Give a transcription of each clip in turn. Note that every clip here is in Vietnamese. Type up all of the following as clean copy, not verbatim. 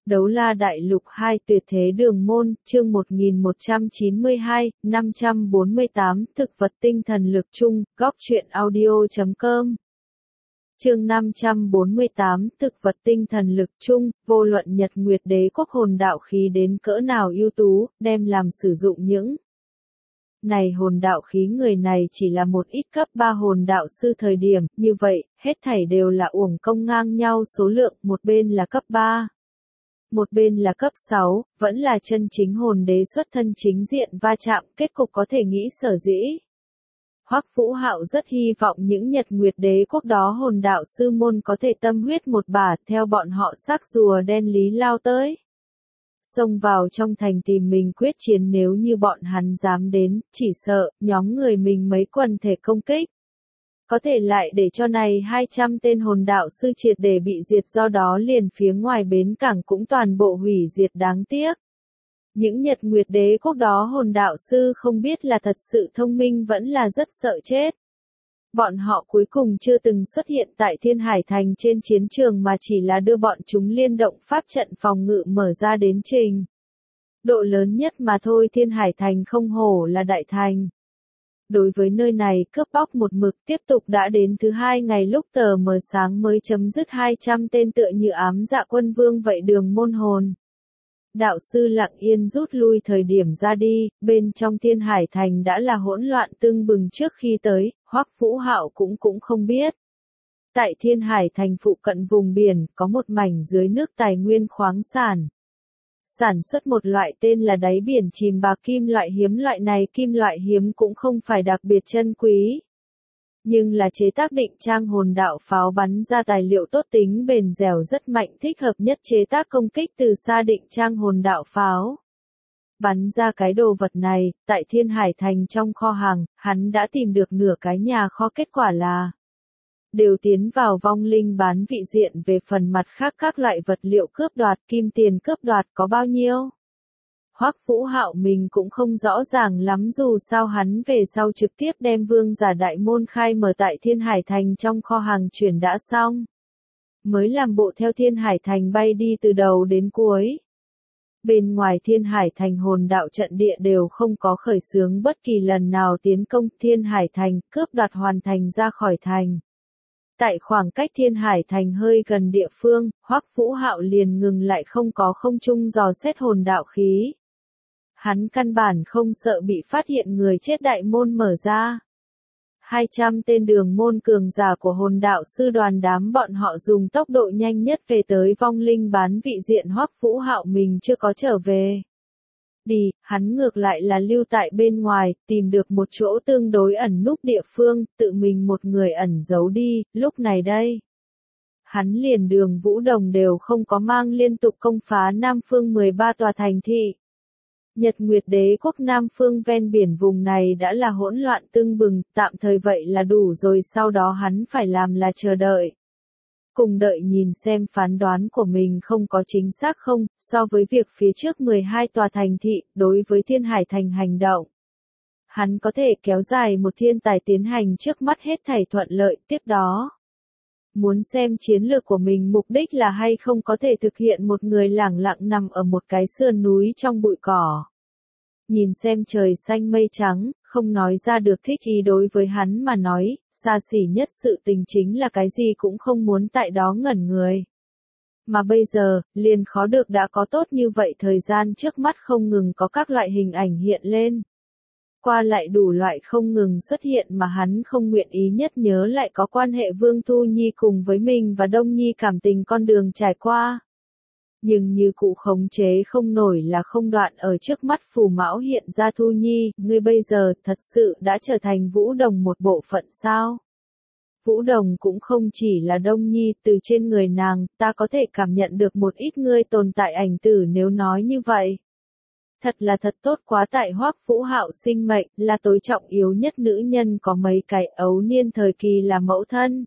Đấu La Đại Lục 2 Tuyệt Thế Đường Môn, chương 1192, 548, Thực vật tinh thần lực chung, góc truyện audio.com. Chương 548, Thực vật tinh thần lực chung, vô luận Nhật Nguyệt Đế quốc hồn đạo khí đến cỡ nào ưu tú, đem làm sử dụng những này hồn đạo khí người này chỉ là một ít cấp 3 hồn đạo sư thời điểm, như vậy, hết thảy đều là uổng công ngang nhau số lượng, một bên là cấp 3. Một bên là cấp 6, vẫn là chân chính hồn đế xuất thân chính diện va chạm, kết cục có thể nghĩ sở dĩ. Hoắc Vũ Hạo rất hy vọng những Nhật Nguyệt Đế quốc đó hồn đạo sư môn có thể tâm huyết một bả theo bọn họ xác rùa đen lý lao tới. Xông vào trong thành tìm mình quyết chiến, nếu như bọn hắn dám đến, chỉ sợ, nhóm người mình mấy quần thể công kích. Có thể lại để cho này 200 tên hồn đạo sư triệt để bị diệt, do đó liền phía ngoài bến cảng cũng toàn bộ hủy diệt, đáng tiếc. Những Nhật Nguyệt Đế quốc đó hồn đạo sư không biết là thật sự thông minh vẫn là rất sợ chết. Bọn họ cuối cùng chưa từng xuất hiện tại Thiên Hải Thành trên chiến trường mà chỉ là đưa bọn chúng liên động pháp trận phòng ngự mở ra đến trình độ lớn nhất mà thôi. Thiên Hải Thành không hổ là đại thành. Đối với nơi này cướp bóc một mực tiếp tục đã đến thứ 2 ngày, lúc tờ mờ sáng mới chấm dứt 200 tên tựa như ám dạ quân vương vậy đường môn hồn đạo sư lặng yên rút lui. Thời điểm ra đi, bên trong Thiên Hải Thành đã là hỗn loạn tưng bừng. Trước khi tới, Hoắc Vũ Hạo cũng không biết. Tại Thiên Hải Thành phụ cận vùng biển, có một mảnh dưới nước tài nguyên khoáng sản. Sản xuất một loại tên là đáy biển chìm bạc kim loại hiếm. Loại này kim loại hiếm cũng không phải đặc biệt chân quý, nhưng là chế tác định trang hồn đạo pháo bắn ra tài liệu tốt, tính bền dẻo rất mạnh, thích hợp nhất chế tác công kích từ xa định trang hồn đạo pháo. Bắn ra cái đồ vật này, tại Thiên Hải Thành trong kho hàng, hắn đã tìm được nửa cái nhà kho, kết quả là đều tiến vào vong linh bán vị diện. Về phần mặt khác các loại vật liệu cướp đoạt, kim tiền cướp đoạt có bao nhiêu, Hoắc Vũ Hạo mình cũng không rõ ràng lắm, dù sao hắn về sau trực tiếp đem vương giả đại môn khai mở tại Thiên Hải Thành trong kho hàng chuyển đã xong, mới làm bộ theo Thiên Hải Thành bay đi từ đầu đến cuối. Bên ngoài Thiên Hải Thành hồn đạo trận địa đều không có khởi xướng bất kỳ lần nào tiến công Thiên Hải Thành, cướp đoạt hoàn thành ra khỏi thành. Tại khoảng cách Thiên Hải Thành hơi gần địa phương, Hoắc Vũ Hạo liền ngừng lại, không có không trung dò xét hồn đạo khí. Hắn căn bản không sợ bị phát hiện, người chết đại môn mở ra. 200 tên đường môn cường giả của hồn đạo sư đoàn, đám bọn họ dùng tốc độ nhanh nhất về tới vong linh bán vị diện. Hoắc Vũ Hạo mình chưa có trở về đi, hắn ngược lại là lưu tại bên ngoài, tìm được một chỗ tương đối ẩn núp địa phương, tự mình một người ẩn giấu đi. Lúc này đây, hắn liền Đường Vũ Đồng đều không có mang, liên tục công phá Nam Phương 13 tòa thành thị. Nhật Nguyệt Đế quốc Nam Phương ven biển vùng này đã là hỗn loạn tưng bừng, tạm thời vậy là đủ rồi, sau đó hắn phải làm là chờ đợi. Cùng đợi nhìn xem phán đoán của mình không có chính xác không. So với việc phía trước 12 tòa thành thị, đối với Thiên Hải Thành hành động, hắn có thể kéo dài một thiên tài tiến hành, trước mắt hết thảy thuận lợi. Tiếp đó, muốn xem chiến lược của mình mục đích là hay không có thể thực hiện. Một người lẳng lặng nằm ở một cái sườn núi trong bụi cỏ, nhìn xem trời xanh mây trắng, không nói ra được thích ý. Đối với hắn mà nói, xa xỉ nhất sự tình chính là cái gì cũng không muốn tại đó ngẩn người. Mà bây giờ, liền khó được đã có tốt như vậy. Thời gian trước mắt không ngừng có các loại hình ảnh hiện lên, qua lại đủ loại không ngừng xuất hiện, mà hắn không nguyện ý nhất nhớ lại có quan hệ Vương Thu Nhi cùng với mình và Đông Nhi cảm tình con đường trải qua. Nhưng như cụ khống chế không nổi là không đoạn. Ở trước mắt phù mão hiện ra Thu Nhi, ngươi bây giờ thật sự đã trở thành Vũ Đồng một bộ phận sao? Vũ Đồng cũng không chỉ là Đông Nhi, từ trên người nàng, ta có thể cảm nhận được một ít ngươi tồn tại ảnh tử. Nếu nói như vậy, thật là thật tốt quá. Tại Hoắc Vũ Hạo sinh mệnh, là tối trọng yếu nhất nữ nhân có mấy cái, ấu niên thời kỳ là mẫu thân.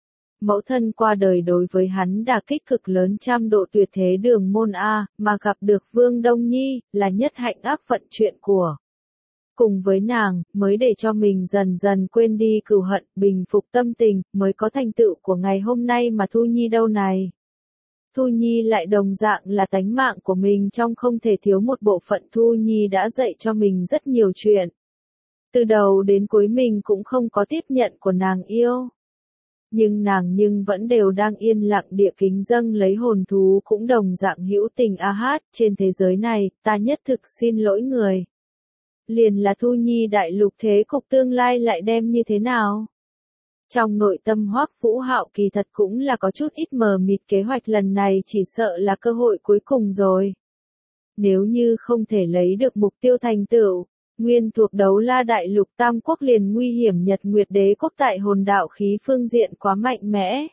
Mẫu thân qua đời đối với hắn đả kích cực lớn, trăm độ tuyệt thế đường môn A, mà gặp được Vương Đông Nhi, là nhất hạnh ác vận chuyện của. Cùng với nàng, mới để cho mình dần dần quên đi cừu hận, bình phục tâm tình, mới có thành tựu của ngày hôm nay. Mà Thu Nhi đâu này? Thu Nhi lại đồng dạng là tánh mạng của mình, trong không thể thiếu một bộ phận. Thu Nhi đã dạy cho mình rất nhiều chuyện. Từ đầu đến cuối mình cũng không có tiếp nhận của nàng yêu. Nhưng vẫn đều đang yên lặng địa kính dâng lấy hồn thú, cũng đồng dạng hữu tình. A Hát, trên thế giới này, ta nhất thực xin lỗi người. Liền là Thu Nhi đại lục, thế cục tương lai lại đem như thế nào? Trong nội tâm Hoắc Vũ Hạo kỳ thật cũng là có chút ít mờ mịt, kế hoạch lần này chỉ sợ là cơ hội cuối cùng rồi. Nếu như không thể lấy được mục tiêu thành tựu, nguyên thuộc Đấu La đại lục Tam Quốc liền nguy hiểm. Nhật Nguyệt Đế quốc tại hồn đạo khí phương diện quá mạnh mẽ.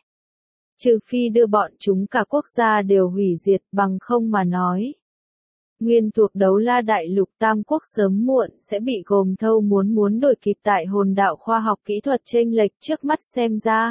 Trừ phi đưa bọn chúng cả quốc gia đều hủy diệt, bằng không mà nói. Nguyên thuộc Đấu La đại lục Tam Quốc sớm muộn sẽ bị gồm thâu, muốn đổi kịp tại hồn đạo khoa học kỹ thuật chênh lệch trước mắt xem ra.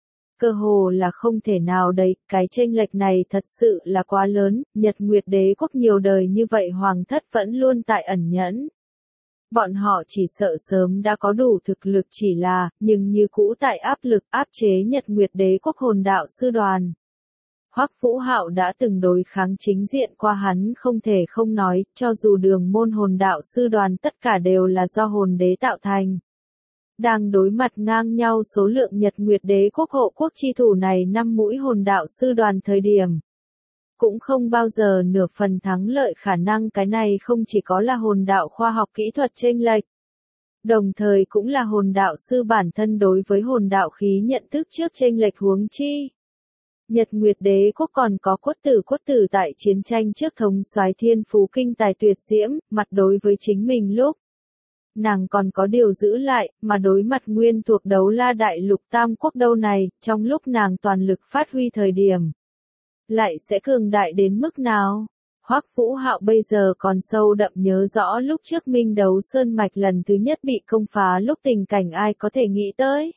Cơ hồ là không thể nào đấy, cái chênh lệch này thật sự là quá lớn. Nhật Nguyệt Đế quốc nhiều đời như vậy, hoàng thất vẫn luôn tại ẩn nhẫn. Bọn họ chỉ sợ sớm đã có đủ thực lực, chỉ là, nhưng như cũ tại áp lực áp chế Nhật Nguyệt Đế quốc hồn đạo sư đoàn. Hoắc Vũ Hạo đã từng đối kháng chính diện qua, hắn không thể không nói, cho dù đường môn hồn đạo sư đoàn tất cả đều là do hồn đế tạo thành. Đang đối mặt ngang nhau số lượng Nhật Nguyệt Đế quốc hộ quốc chi thủ này 5 mũi hồn đạo sư đoàn thời điểm. Cũng không bao giờ nửa phần thắng lợi khả năng. Cái này không chỉ có là hồn đạo khoa học kỹ thuật chênh lệch, đồng thời cũng là hồn đạo sư bản thân đối với hồn đạo khí nhận thức trước chênh lệch, huống chi. Nhật Nguyệt Đế quốc còn có Quất Tử tại chiến tranh trước thống soái thiên phú kinh tài tuyệt diễm, mặt đối với chính mình lúc nàng còn có điều giữ lại, mà đối mặt nguyên thuộc Đấu La đại lục Tam Quốc đâu này, trong lúc nàng toàn lực phát huy thời điểm, lại sẽ cường đại đến mức nào? Hoắc Vũ Hạo bây giờ còn sâu đậm nhớ rõ lúc trước Minh Đấu Sơn mạch lần thứ nhất bị công phá lúc tình cảnh, ai có thể nghĩ tới.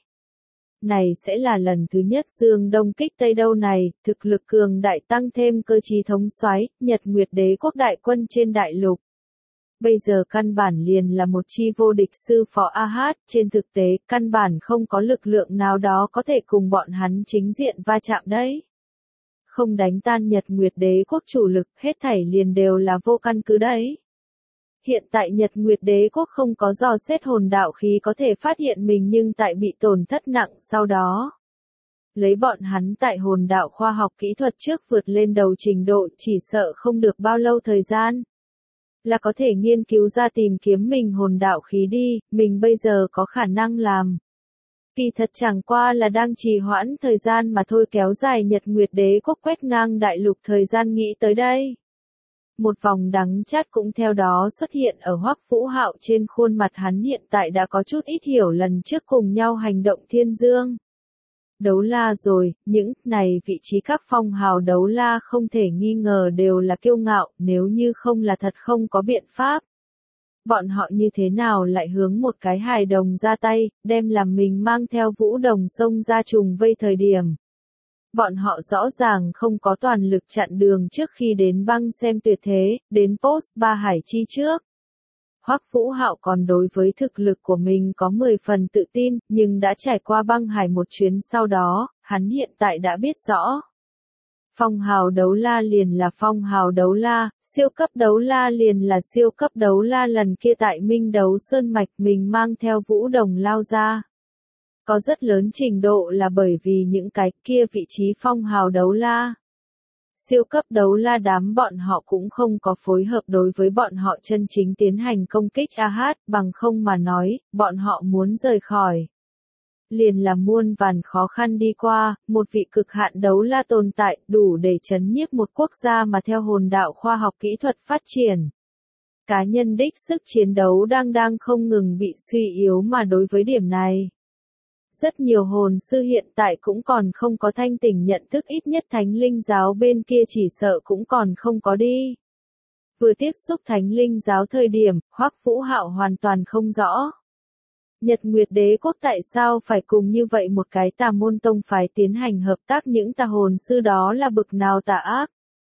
Này sẽ là lần thứ nhất Dương Đông kích Tây đâu này, thực lực cường đại tăng thêm cơ chí thống soái, Nhật Nguyệt Đế quốc đại quân trên đại lục. Bây giờ căn bản liền là một chi vô địch sư phó. A Hát, trên thực tế, căn bản không có lực lượng nào đó có thể cùng bọn hắn chính diện va chạm đấy. Không đánh tan Nhật Nguyệt Đế quốc chủ lực, hết thảy liền đều là vô căn cứ đấy. Hiện tại Nhật Nguyệt Đế quốc không có dò xét hồn đạo khí có thể phát hiện mình, nhưng tại bị tổn thất nặng sau đó. Lấy bọn hắn tại hồn đạo khoa học kỹ thuật trước vượt lên đầu trình độ, chỉ sợ không được bao lâu thời gian là có thể nghiên cứu ra tìm kiếm mình hồn đạo khí đi. Mình bây giờ có khả năng làm, kỳ thật chẳng qua là đang trì hoãn thời gian mà thôi, kéo dài Nhật Nguyệt Đế quốc quét ngang đại lục thời gian. Nghĩ tới đây, một vòng đắng chát cũng theo đó xuất hiện ở Hoắc Vũ Hạo trên khuôn mặt. Hắn hiện tại đã có chút ít hiểu lần trước cùng nhau hành động Thiên Dương Đấu La rồi. Những này vị trí các phong hào đấu la không thể nghi ngờ đều là kiêu ngạo, nếu như không là thật không có biện pháp. Bọn họ như thế nào lại hướng một cái hài đồng ra tay, đem làm mình mang theo Vũ Đồng xông ra trùng vây thời điểm. Bọn họ rõ ràng không có toàn lực chặn đường trước khi đến băng xem tuyệt thế, đến post 3 hải chi trước. Hoắc Vũ Hạo còn đối với thực lực của mình có 10 phần tự tin, nhưng đã trải qua băng hải một chuyến sau đó, hắn hiện tại đã biết rõ. Phong hào đấu la liền là phong hào đấu la, siêu cấp đấu la liền là siêu cấp đấu la. Lần kia tại Minh Đấu Sơn mạch mình mang theo Vũ Đồng lao ra. Có rất lớn trình độ là bởi vì những cái kia vị trí phong hào đấu la. Siêu cấp đấu la đám bọn họ cũng không có phối hợp đối với bọn họ chân chính tiến hành công kích. A Hát, bằng không mà nói, bọn họ muốn rời khỏi. Liền là muôn vàn khó khăn đi qua, một vị cực hạn đấu la tồn tại, đủ để chấn nhiếp một quốc gia mà theo hồn đạo khoa học kỹ thuật phát triển. Cá nhân đích sức chiến đấu đang không ngừng bị suy yếu, mà đối với điểm này, rất nhiều hồn sư hiện tại cũng còn không có thanh tỉnh nhận thức, ít nhất Thánh Linh giáo bên kia chỉ sợ cũng còn không có đi. Vừa tiếp xúc Thánh Linh giáo thời điểm, Hoắc Vũ Hạo hoàn toàn không rõ. Nhật Nguyệt Đế quốc tại sao phải cùng như vậy một cái tà môn tông phái tiến hành hợp tác, những tà hồn sư đó là bực nào tà ác.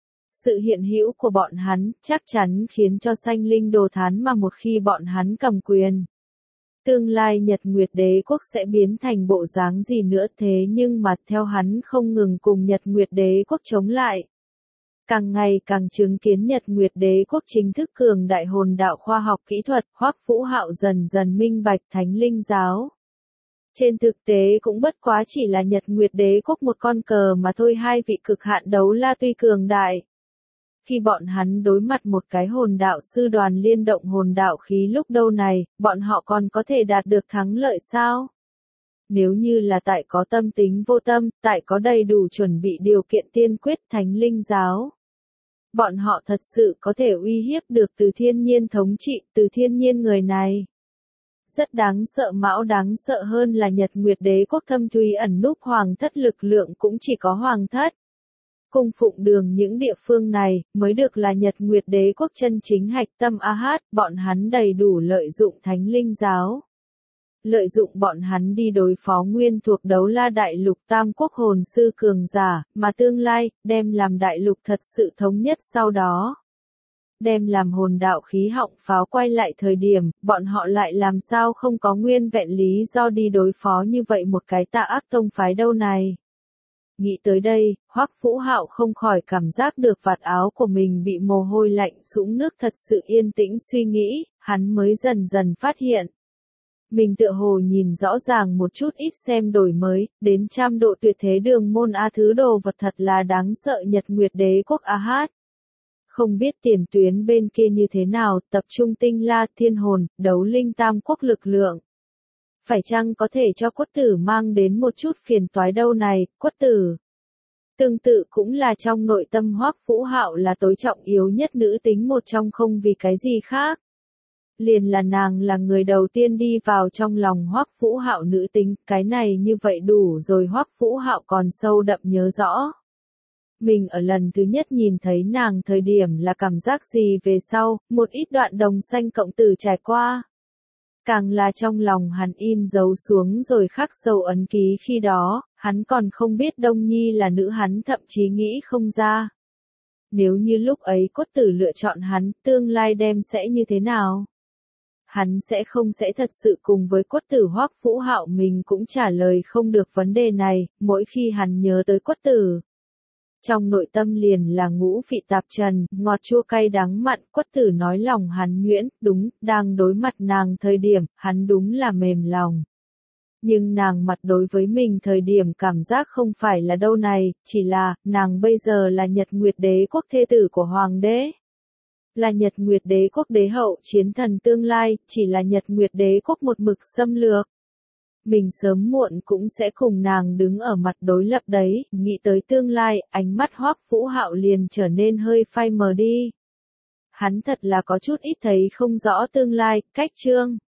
Sự hiện hữu của bọn hắn chắc chắn khiến cho Sanh Linh đồ thán, mà một khi bọn hắn cầm quyền, Tương lai Nhật Nguyệt Đế quốc sẽ biến thành bộ dáng gì nữa thế nhưng mà theo hắn không ngừng cùng Nhật Nguyệt Đế quốc chống lại. Càng ngày càng chứng kiến Nhật Nguyệt Đế quốc chính thức cường đại hồn đạo khoa học kỹ thuật, Hoắc Vũ Hạo dần dần minh bạch Thánh Linh giáo. Trên thực tế cũng bất quá chỉ là Nhật Nguyệt Đế quốc một con cờ mà thôi, hai vị cực hạn đấu la tuy cường đại. Khi bọn hắn đối mặt một cái hồn đạo sư đoàn liên động hồn đạo khí lúc đâu này, bọn họ còn có thể đạt được thắng lợi sao? Nếu như là tại có tâm tính vô tâm, tại có đầy đủ chuẩn bị điều kiện tiên quyết Thánh Linh giáo. Bọn họ thật sự có thể uy hiếp được Từ Thiên Nhiên thống trị, Từ Thiên Nhiên người này. Rất đáng sợ, mão đáng sợ hơn là Nhật Nguyệt Đế quốc thâm thúy ẩn núp hoàng thất, lực lượng cũng chỉ có hoàng thất. Cung phụng đường những địa phương này, mới được là Nhật Nguyệt Đế quốc chân chính hạch tâm bọn hắn đầy đủ lợi dụng Thánh Linh giáo. Lợi dụng bọn hắn đi đối phó nguyên thuộc đấu la đại lục tam quốc hồn sư cường giả, mà tương lai, đem làm đại lục thật sự thống nhất sau đó. Đem làm hồn đạo khí họng pháo quay lại thời điểm, bọn họ lại làm sao không có nguyên vẹn lý do đi đối phó như vậy một cái tà ác tông phái đâu này. Nghĩ tới đây, Hoắc Vũ Hạo không khỏi cảm giác được vạt áo của mình bị mồ hôi lạnh sũng nước, thật sự yên tĩnh suy nghĩ, hắn mới dần dần phát hiện. Mình tựa hồ nhìn rõ ràng một chút ít xem đổi mới, đến trăm độ tuyệt thế đường môn thứ đồ vật thật là đáng sợ Nhật Nguyệt Đế quốc Không biết tiền tuyến bên kia như thế nào, tập trung tinh la thiên hồn, đấu linh tam quốc lực lượng. Phải chăng có thể cho Quất Tử mang đến một chút phiền toái đâu này, Quất Tử. Tương tự cũng là trong nội tâm Hoắc Vũ Hạo là tối trọng yếu nhất nữ tính một trong, không vì cái gì khác. Liền là nàng là người đầu tiên đi vào trong lòng Hoắc Vũ Hạo nữ tính, cái này như vậy đủ rồi. Hoắc Vũ Hạo còn sâu đậm nhớ rõ. Mình ở lần thứ nhất nhìn thấy nàng thời điểm là cảm giác gì, về sau, một ít đoạn đồng xanh cộng tử trải qua. Càng là trong lòng hắn in dấu xuống rồi khắc sâu ấn ký, khi đó, hắn còn không biết Đông Nhi là nữ, hắn thậm chí nghĩ không ra. Nếu như lúc ấy Cốt Tử lựa chọn hắn, tương lai đem sẽ như thế nào? Hắn sẽ không sẽ thật sự cùng với Cốt Tử. Hoắc Vũ Hạo mình cũng trả lời không được vấn đề này, mỗi khi hắn nhớ tới Cốt Tử. Trong nội tâm liền là ngũ vị tạp trần, ngọt chua cay đắng mặn. Quất Tử nói lòng hắn nhuyễn, đúng, đang đối mặt nàng thời điểm, hắn đúng là mềm lòng. Nhưng nàng mặt đối với mình thời điểm cảm giác không phải là đâu này, chỉ là, nàng bây giờ là Nhật Nguyệt Đế quốc thê tử của Hoàng đế. Là Nhật Nguyệt Đế quốc đế hậu, chiến thần tương lai, chỉ là Nhật Nguyệt Đế quốc một mực xâm lược. Mình sớm muộn cũng sẽ cùng nàng đứng ở mặt đối lập đấy, nghĩ tới tương lai, ánh mắt Hoắc Vũ Hạo liền trở nên hơi phai mờ đi. Hắn thật là có chút ít thấy không rõ tương lai, cách chương.